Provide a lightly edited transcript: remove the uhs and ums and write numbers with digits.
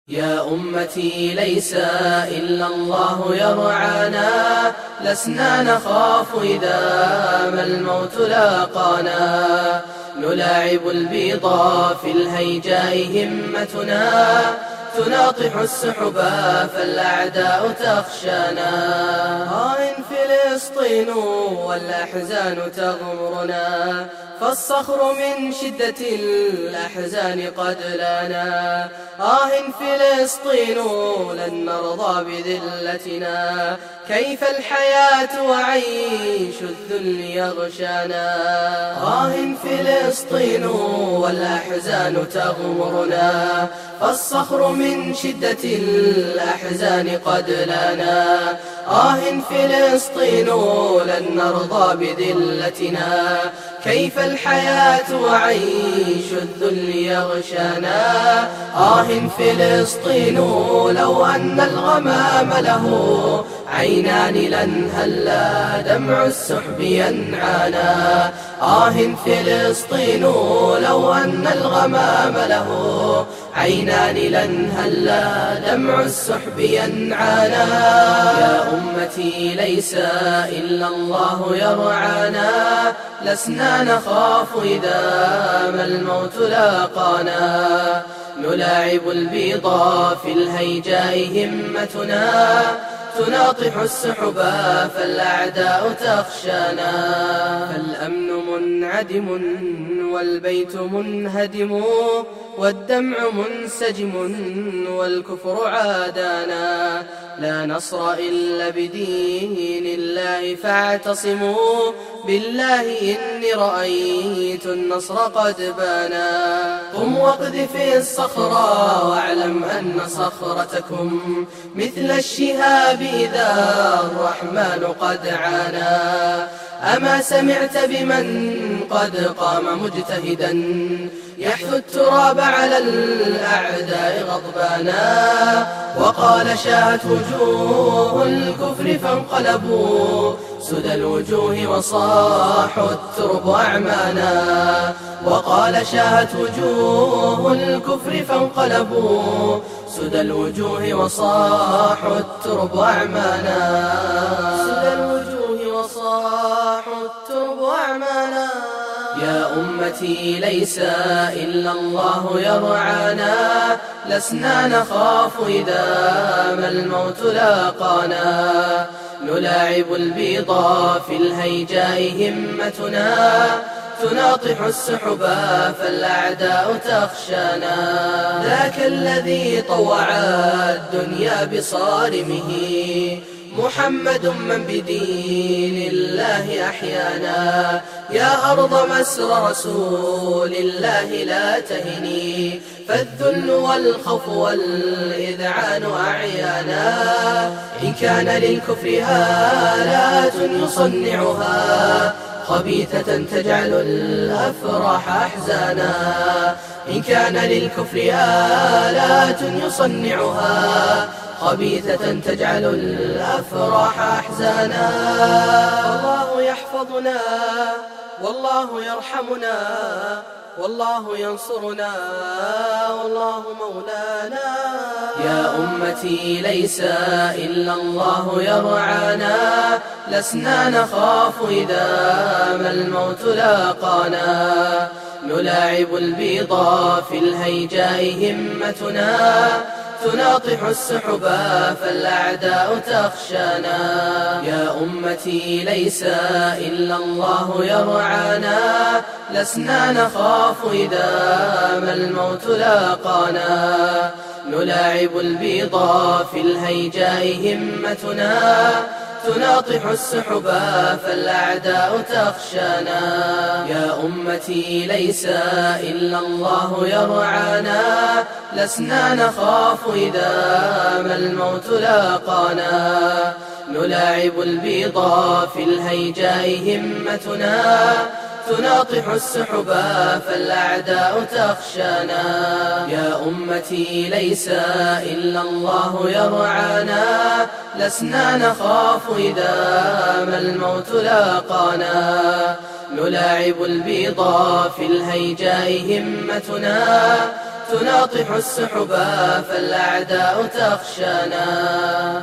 يا أمتي ليس إلا الله يرعانا، لسنا نخاف إذا ما الموت لاقانا. نلاعب البيضا في الهيجاء همتنا، تناطح السحبا فالأعداء تخشانا. فلسطين والأحزان تغمرنا، فالصخر من شدة الأحزان قد لانا. فلسطين لن نرضى بذلتنا، كيف الحياة وعيش الذل يغشانا. فلسطين والأحزان تغمرنا، فالصخر من شدة الأحزان قد لانا. فلسطين لن نرضى بذلتنا، كيف الحياة وعيش الذل يغشانا. فلسطين لو أن الغمام له عينان لن هلا دمع السحب ينعانا. فلسطين لو أن الغمام له عينان لن هلا دمع السحب ينعانا. يا أمتي ليس إلا الله يرعانا، لسنا نخاف إذا ما الموت لاقانا. نلاعب البيضا في الهيجاء همتنا، تناطح السحبا فالأعداء تخشانا. فالأمن منعدم والبيت منهدم، والدمع منسجم والكفر عادانا. لا نصر إلا بدين الله، فاعتصموا بالله إني رأيت النصر قد بانا. قم واقذف الصخرة واعلم أن صخرتكم مثل الشهاب إذا الرحمن قد عانا. أما سمعت بمن قد قام مجتهدا يحث التراب على الأعداء غضبانا. وقال شاهت وجوه الكفر فانقلبوا سدى الوجوه وصاحوا الترب أعمانا. وقال شاهت وجوه الكفر فانقلبوا سدى الوجوه وصاحوا الترب أعمانا. سدى الوجوه وصاحوا الترب أعمانا. يا أمتي ليس إلا الله يرعانا، لسنا نخاف إذا ما الموت لاقانا. نلاعب البيضا في الهيجاء همتنا، تناطح السحبا فالأعداء تخشانا. ذاك الذي طوع الدنيا بصارمه، محمد من بدين الله أحيانا. يا أرض مسر رسول الله لا تهني، فالذل والخوف والإذعان أعيانا. إن كان للكفر آلات يصنعها، خبيثة تجعل الأفراح أحزانا. إن كان للكفر آلات يصنعها، خبيثة تجعل الأفراح أحزانا. الله يحفظنا والله يرحمنا، والله ينصرنا والله مولانا. يا أمتي ليس إلا الله يرعانا، لسنا نخاف إذا ما الموت لاقانا. نلاعب البيضا في الهيجاء همتنا، تناطح السحبا فالأعداء تخشانا. يا أمتي ليس إلا الله يرعانا، لسنا نخاف إذا ما الموت لاقانا. نلاعب البيضا في الهيجاء همتنا، تناطح السحبا فالأعداء تخشانا. يا أمتي ليس إلا الله يرعانا، لسنا نخاف إذا ما الموت لاقانا. نلاعب البيضا في الهيجاء همتنا، تناطح السحبا فالأعداء تخشانا. يا أمتي ليس إلا الله يرعانا، لسنا نخاف إذا ما الموت لاقانا. نلاعب البيضا في الهيجاء همتنا، تناطح السحبا فالأعداء تخشانا.